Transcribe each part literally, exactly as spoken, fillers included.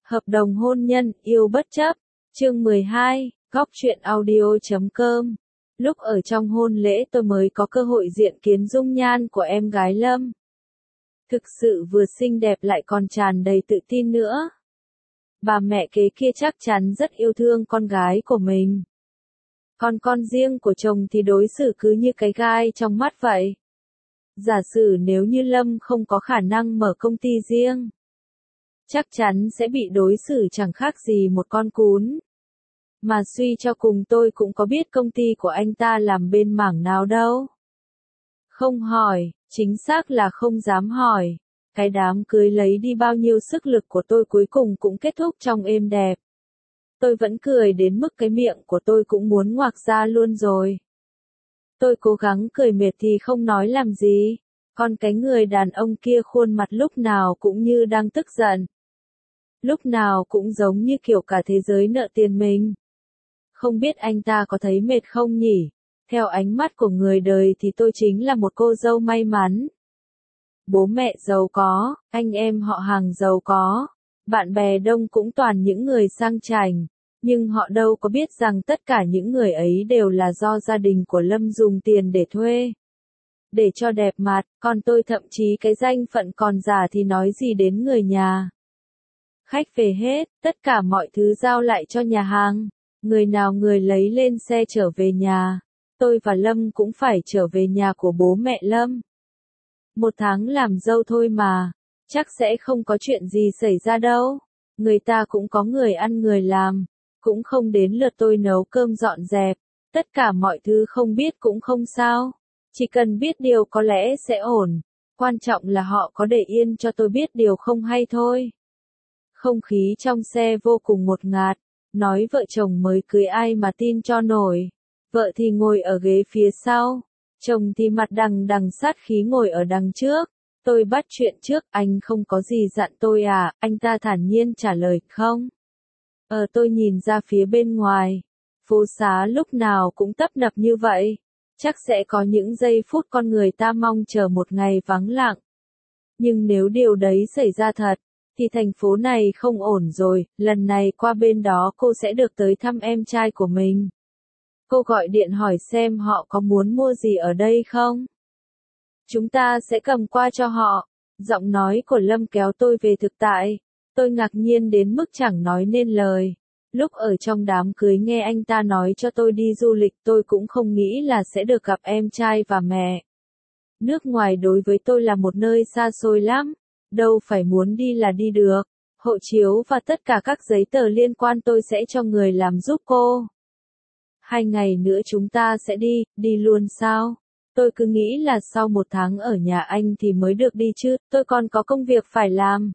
Hợp đồng hôn nhân, yêu bất chấp. Chương mười hai, Góc truyện audio chấm com. Lúc ở trong hôn lễ tôi mới có cơ hội diện kiến dung nhan của em gái Lâm. Thực sự vừa xinh đẹp lại còn tràn đầy tự tin nữa. Bà mẹ kế kia chắc chắn rất yêu thương con gái của mình. Còn con riêng của chồng thì đối xử cứ như cái gai trong mắt vậy. Giả sử nếu như Lâm không có khả năng mở công ty riêng, chắc chắn sẽ bị đối xử chẳng khác gì một con cún. Mà suy cho cùng tôi cũng có biết công ty của anh ta làm bên mảng nào đâu. Không hỏi, chính xác là không dám hỏi. Cái đám cưới lấy đi bao nhiêu sức lực của tôi cuối cùng cũng kết thúc trong êm đẹp. Tôi vẫn cười đến mức cái miệng của tôi cũng muốn ngoạc ra luôn rồi. Tôi cố gắng cười mệt thì không nói làm gì. Còn cái người đàn ông kia khuôn mặt lúc nào cũng như đang tức giận. Lúc nào cũng giống như kiểu cả thế giới nợ tiền mình. Không biết anh ta có thấy mệt không nhỉ? Theo ánh mắt của người đời thì tôi chính là một cô dâu may mắn. Bố mẹ giàu có, anh em họ hàng giàu có, bạn bè đông cũng toàn những người sang chảnh. Nhưng họ đâu có biết rằng tất cả những người ấy đều là do gia đình của Lâm dùng tiền để thuê. Để cho đẹp mặt, còn tôi thậm chí cái danh phận còn giả thì nói gì đến người nhà. Khách về hết, tất cả mọi thứ giao lại cho nhà hàng. Người nào người lấy lên xe trở về nhà. Tôi và Lâm cũng phải trở về nhà của bố mẹ Lâm. Một tháng làm dâu thôi mà, chắc sẽ không có chuyện gì xảy ra đâu. Người ta cũng có người ăn người làm, cũng không đến lượt tôi nấu cơm dọn dẹp. Tất cả mọi thứ không biết cũng không sao. Chỉ cần biết điều có lẽ sẽ ổn. Quan trọng là họ có để yên cho tôi biết điều không hay thôi. Không khí trong xe vô cùng ngột ngạt. Nói vợ chồng mới cưới ai mà tin cho nổi. Vợ thì ngồi ở ghế phía sau. Chồng thì mặt đằng đằng sát khí ngồi ở đằng trước. Tôi bắt chuyện trước, anh không có gì dặn tôi à? Anh ta thản nhiên trả lời, không. Ờ tôi nhìn ra phía bên ngoài. Phố xá lúc nào cũng tấp nập như vậy. Chắc sẽ có những giây phút con người ta mong chờ một ngày vắng lặng. Nhưng nếu điều đấy xảy ra thật, thì thành phố này không ổn rồi. Lần này qua bên đó cô sẽ được tới thăm em trai của mình. Cô gọi điện hỏi xem họ có muốn mua gì ở đây không. Chúng ta sẽ cầm qua cho họ. Giọng nói của Lâm kéo tôi về thực tại. Tôi ngạc nhiên đến mức chẳng nói nên lời. Lúc ở trong đám cưới nghe anh ta nói cho tôi đi du lịch, tôi cũng không nghĩ là sẽ được gặp em trai và mẹ. Nước ngoài đối với tôi là một nơi xa xôi lắm. Đâu phải muốn đi là đi được. Hộ chiếu và tất cả các giấy tờ liên quan tôi sẽ cho người làm giúp cô. Hai ngày nữa chúng ta sẽ đi, đi luôn sao? Tôi cứ nghĩ là sau một tháng ở nhà anh thì mới được đi chứ, tôi còn có công việc phải làm.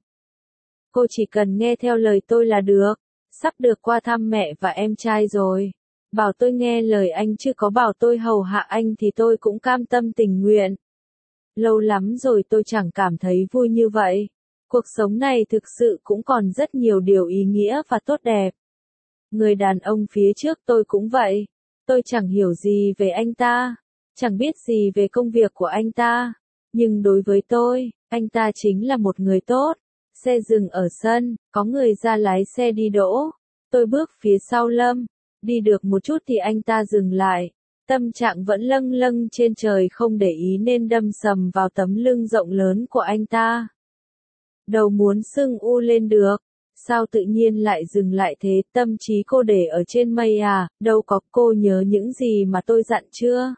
Cô chỉ cần nghe theo lời tôi là được. Sắp được qua thăm mẹ và em trai rồi. Bảo tôi nghe lời anh chứ có bảo tôi hầu hạ anh thì tôi cũng cam tâm tình nguyện. Lâu lắm rồi tôi chẳng cảm thấy vui như vậy. Cuộc sống này thực sự cũng còn rất nhiều điều ý nghĩa và tốt đẹp. Người đàn ông phía trước tôi cũng vậy. Tôi chẳng hiểu gì về anh ta. Chẳng biết gì về công việc của anh ta. Nhưng đối với tôi, anh ta chính là một người tốt. Xe dừng ở sân, có người ra lái xe đi đỗ. Tôi bước phía sau Lâm. Đi được một chút thì anh ta dừng lại. Tâm trạng vẫn lâng lâng trên trời không để ý nên đâm sầm vào tấm lưng rộng lớn của anh ta. Đầu muốn sưng u lên được. Sao tự nhiên lại dừng lại thế? Tâm trí cô để ở trên mây à? Đâu có, cô nhớ những gì mà tôi dặn chưa?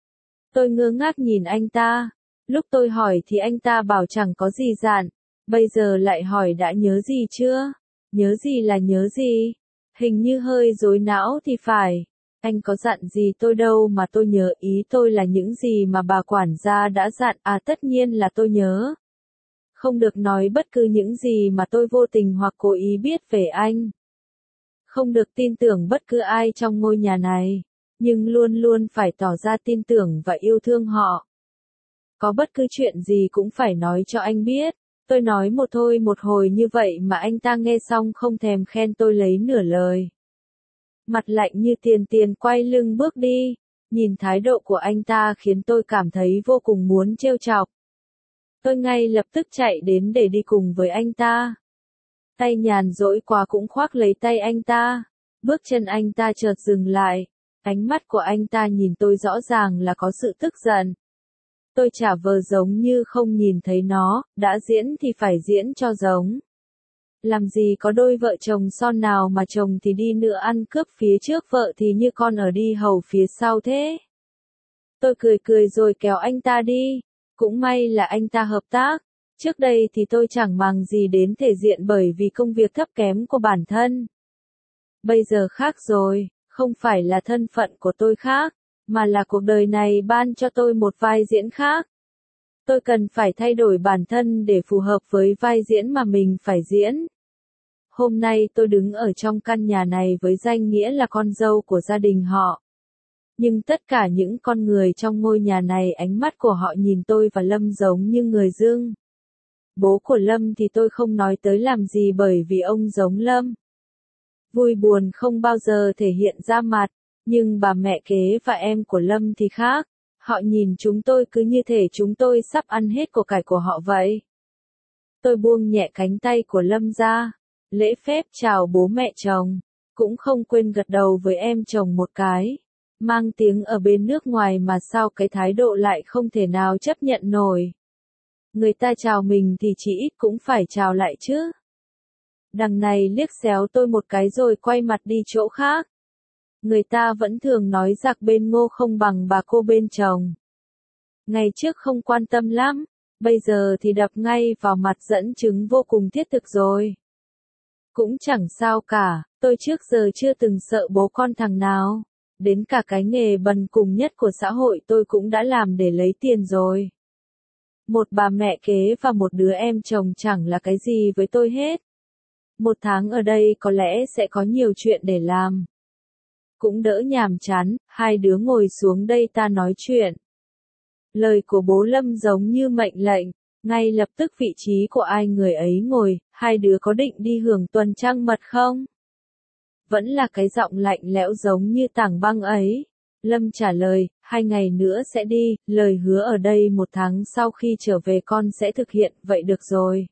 Tôi ngơ ngác nhìn anh ta. Lúc tôi hỏi thì anh ta bảo chẳng có gì dặn. Bây giờ lại hỏi đã nhớ gì chưa? Nhớ gì là nhớ gì? Hình như hơi rối não thì phải. Anh có dặn gì tôi đâu mà tôi nhớ, ý tôi là những gì mà bà quản gia đã dặn. À tất nhiên là tôi nhớ. Không được nói bất cứ những gì mà tôi vô tình hoặc cố ý biết về anh. Không được tin tưởng bất cứ ai trong ngôi nhà này. Nhưng luôn luôn phải tỏ ra tin tưởng và yêu thương họ. Có bất cứ chuyện gì cũng phải nói cho anh biết. Tôi nói một thôi một hồi như vậy mà anh ta nghe xong không thèm khen tôi lấy nửa lời. Mặt lạnh như tiền tiền quay lưng bước đi. Nhìn thái độ của anh ta khiến tôi cảm thấy vô cùng muốn trêu chọc. Tôi ngay lập tức chạy đến để đi cùng với anh ta. Tay nhàn rỗi quá cũng khoác lấy tay anh ta. Bước chân anh ta chợt dừng lại. Ánh mắt của anh ta nhìn tôi rõ ràng là có sự tức giận. Tôi trả vờ giống như không nhìn thấy nó, đã diễn thì phải diễn cho giống. Làm gì có đôi vợ chồng son nào mà chồng thì đi nữa ăn cướp phía trước vợ thì như con ở đi hầu phía sau thế. Tôi cười cười rồi kéo anh ta đi. Cũng may là anh ta hợp tác. Trước đây thì tôi chẳng màng gì đến thể diện bởi vì công việc thấp kém của bản thân. Bây giờ khác rồi, không phải là thân phận của tôi khác, mà là cuộc đời này ban cho tôi một vai diễn khác. Tôi cần phải thay đổi bản thân để phù hợp với vai diễn mà mình phải diễn. Hôm nay tôi đứng ở trong căn nhà này với danh nghĩa là con dâu của gia đình họ. Nhưng tất cả những con người trong ngôi nhà này ánh mắt của họ nhìn tôi và Lâm giống như người dưng. Bố của Lâm thì tôi không nói tới làm gì bởi vì ông giống Lâm. Vui buồn không bao giờ thể hiện ra mặt, nhưng bà mẹ kế và em của Lâm thì khác. Họ nhìn chúng tôi cứ như thể chúng tôi sắp ăn hết của cải của họ vậy. Tôi buông nhẹ cánh tay của Lâm ra, lễ phép chào bố mẹ chồng, cũng không quên gật đầu với em chồng một cái. Mang tiếng ở bên nước ngoài mà sao cái thái độ lại không thể nào chấp nhận nổi. Người ta chào mình thì chỉ ít cũng phải chào lại chứ. Đằng này liếc xéo tôi một cái rồi quay mặt đi chỗ khác. Người ta vẫn thường nói giặc bên ngô không bằng bà cô bên chồng. Ngày trước không quan tâm lắm, bây giờ thì đập ngay vào mặt dẫn chứng vô cùng thiết thực rồi. Cũng chẳng sao cả, tôi trước giờ chưa từng sợ bố con thằng nào. Đến cả cái nghề bần cùng nhất của xã hội tôi cũng đã làm để lấy tiền rồi. Một bà mẹ kế và một đứa em chồng chẳng là cái gì với tôi hết. Một tháng ở đây có lẽ sẽ có nhiều chuyện để làm. Cũng đỡ nhàm chán, hai đứa ngồi xuống đây ta nói chuyện. Lời của bố Lâm giống như mệnh lệnh, ngay lập tức vị trí của ai người ấy ngồi, hai đứa có định đi hưởng tuần trăng mật không? Vẫn là cái giọng lạnh lẽo giống như tảng băng ấy. Lâm trả lời, hai ngày nữa sẽ đi, lời hứa ở đây một tháng sau khi trở về con sẽ thực hiện, vậy được rồi.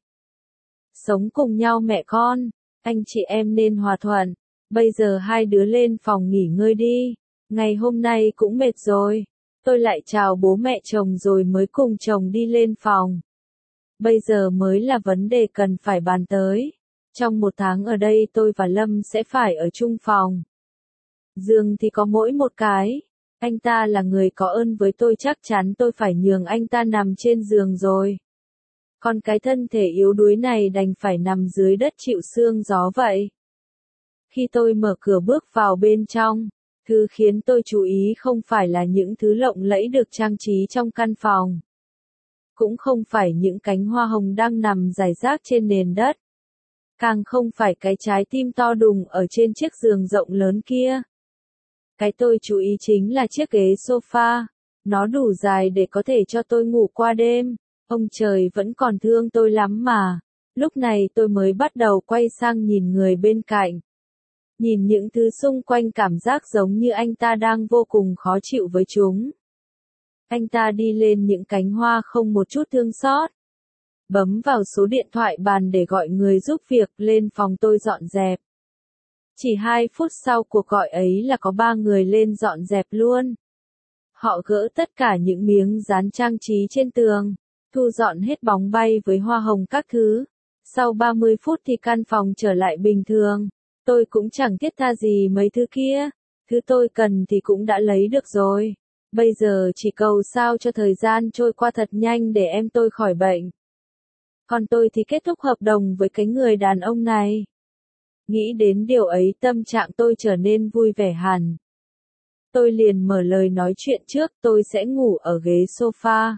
Sống cùng nhau mẹ con, anh chị em nên hòa thuận. Bây giờ hai đứa lên phòng nghỉ ngơi đi, ngày hôm nay cũng mệt rồi. Tôi lại chào bố mẹ chồng rồi mới cùng chồng đi lên phòng. Bây giờ mới là vấn đề cần phải bàn tới. Trong một tháng ở đây tôi và Lâm sẽ phải ở chung phòng. Giường thì có mỗi một cái. Anh ta là người có ơn với tôi, chắc chắn tôi phải nhường anh ta nằm trên giường rồi. Còn cái thân thể yếu đuối này đành phải nằm dưới đất chịu sương gió vậy. Khi tôi mở cửa bước vào bên trong, thứ khiến tôi chú ý không phải là những thứ lộng lẫy được trang trí trong căn phòng. Cũng không phải những cánh hoa hồng đang nằm rải rác trên nền đất. Càng không phải cái trái tim to đùng ở trên chiếc giường rộng lớn kia. Cái tôi chú ý chính là chiếc ghế sofa. Nó đủ dài để có thể cho tôi ngủ qua đêm. Ông trời vẫn còn thương tôi lắm mà. Lúc này tôi mới bắt đầu quay sang nhìn người bên cạnh. Nhìn những thứ xung quanh cảm giác giống như anh ta đang vô cùng khó chịu với chúng. Anh ta đi lên những cánh hoa không một chút thương xót. Bấm vào số điện thoại bàn để gọi người giúp việc lên phòng tôi dọn dẹp. Chỉ hai phút sau cuộc gọi ấy là có ba người lên dọn dẹp luôn. Họ gỡ tất cả những miếng dán trang trí trên tường, thu dọn hết bóng bay với hoa hồng các thứ. Sau ba mươi phút thì căn phòng trở lại bình thường. Tôi cũng chẳng thiết tha gì mấy thứ kia. Thứ tôi cần thì cũng đã lấy được rồi. Bây giờ chỉ cầu sao cho thời gian trôi qua thật nhanh để em tôi khỏi bệnh. Còn tôi thì kết thúc hợp đồng với cái người đàn ông này. Nghĩ đến điều ấy tâm trạng tôi trở nên vui vẻ hẳn. Tôi liền mở lời nói chuyện trước, tôi sẽ ngủ ở ghế sofa.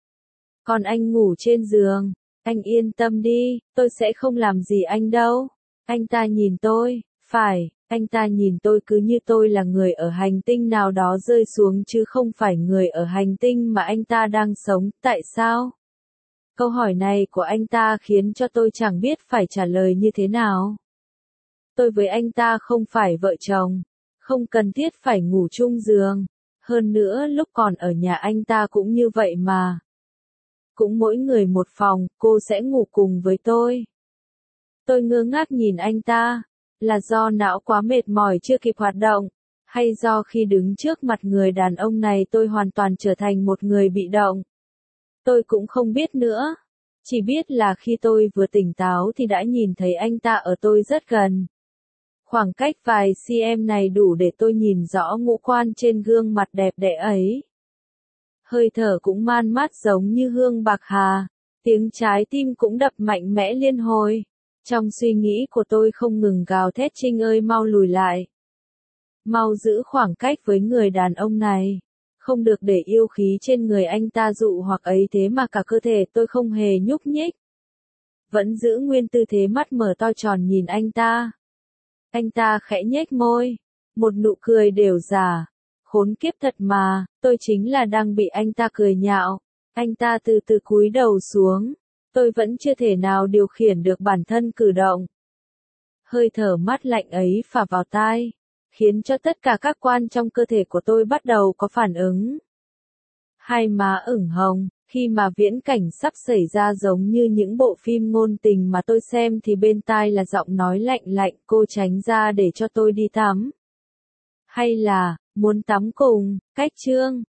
Còn anh ngủ trên giường, anh yên tâm đi, tôi sẽ không làm gì anh đâu. Anh ta nhìn tôi, phải, anh ta nhìn tôi cứ như tôi là người ở hành tinh nào đó rơi xuống chứ không phải người ở hành tinh mà anh ta đang sống, tại sao? Câu hỏi này của anh ta khiến cho tôi chẳng biết phải trả lời như thế nào. Tôi với anh ta không phải vợ chồng, không cần thiết phải ngủ chung giường. Hơn nữa lúc còn ở nhà anh ta cũng như vậy mà. Cũng mỗi người một phòng, cô sẽ ngủ cùng với tôi. Tôi ngơ ngác nhìn anh ta. Là do não quá mệt mỏi chưa kịp hoạt động, hay do khi đứng trước mặt người đàn ông này tôi hoàn toàn trở thành một người bị động? Tôi cũng không biết nữa. Chỉ biết là khi tôi vừa tỉnh táo thì đã nhìn thấy anh ta ở tôi rất gần. Khoảng cách vài cm này đủ để tôi nhìn rõ ngũ quan trên gương mặt đẹp đẽ ấy. Hơi thở cũng man mát giống như hương bạc hà, tiếng trái tim cũng đập mạnh mẽ liên hồi. Trong suy nghĩ của tôi không ngừng gào thét Trinh ơi mau lùi lại. Mau giữ khoảng cách với người đàn ông này. Không được để yêu khí trên người anh ta dụ hoặc ấy thế mà cả cơ thể tôi không hề nhúc nhích. Vẫn giữ nguyên tư thế mắt mở to tròn nhìn anh ta. Anh ta khẽ nhếch môi. Một nụ cười đều giả. Khốn kiếp thật mà, tôi chính là đang bị anh ta cười nhạo. Anh ta từ từ cúi đầu xuống. Tôi vẫn chưa thể nào điều khiển được bản thân cử động. Hơi thở mát lạnh ấy phả vào tai, khiến cho tất cả các quan trong cơ thể của tôi bắt đầu có phản ứng. Hai má ửng hồng, khi mà viễn cảnh sắp xảy ra giống như những bộ phim ngôn tình mà tôi xem thì bên tai là giọng nói lạnh lạnh cô tránh ra để cho tôi đi tắm. Hay là, muốn tắm cùng, cách chương.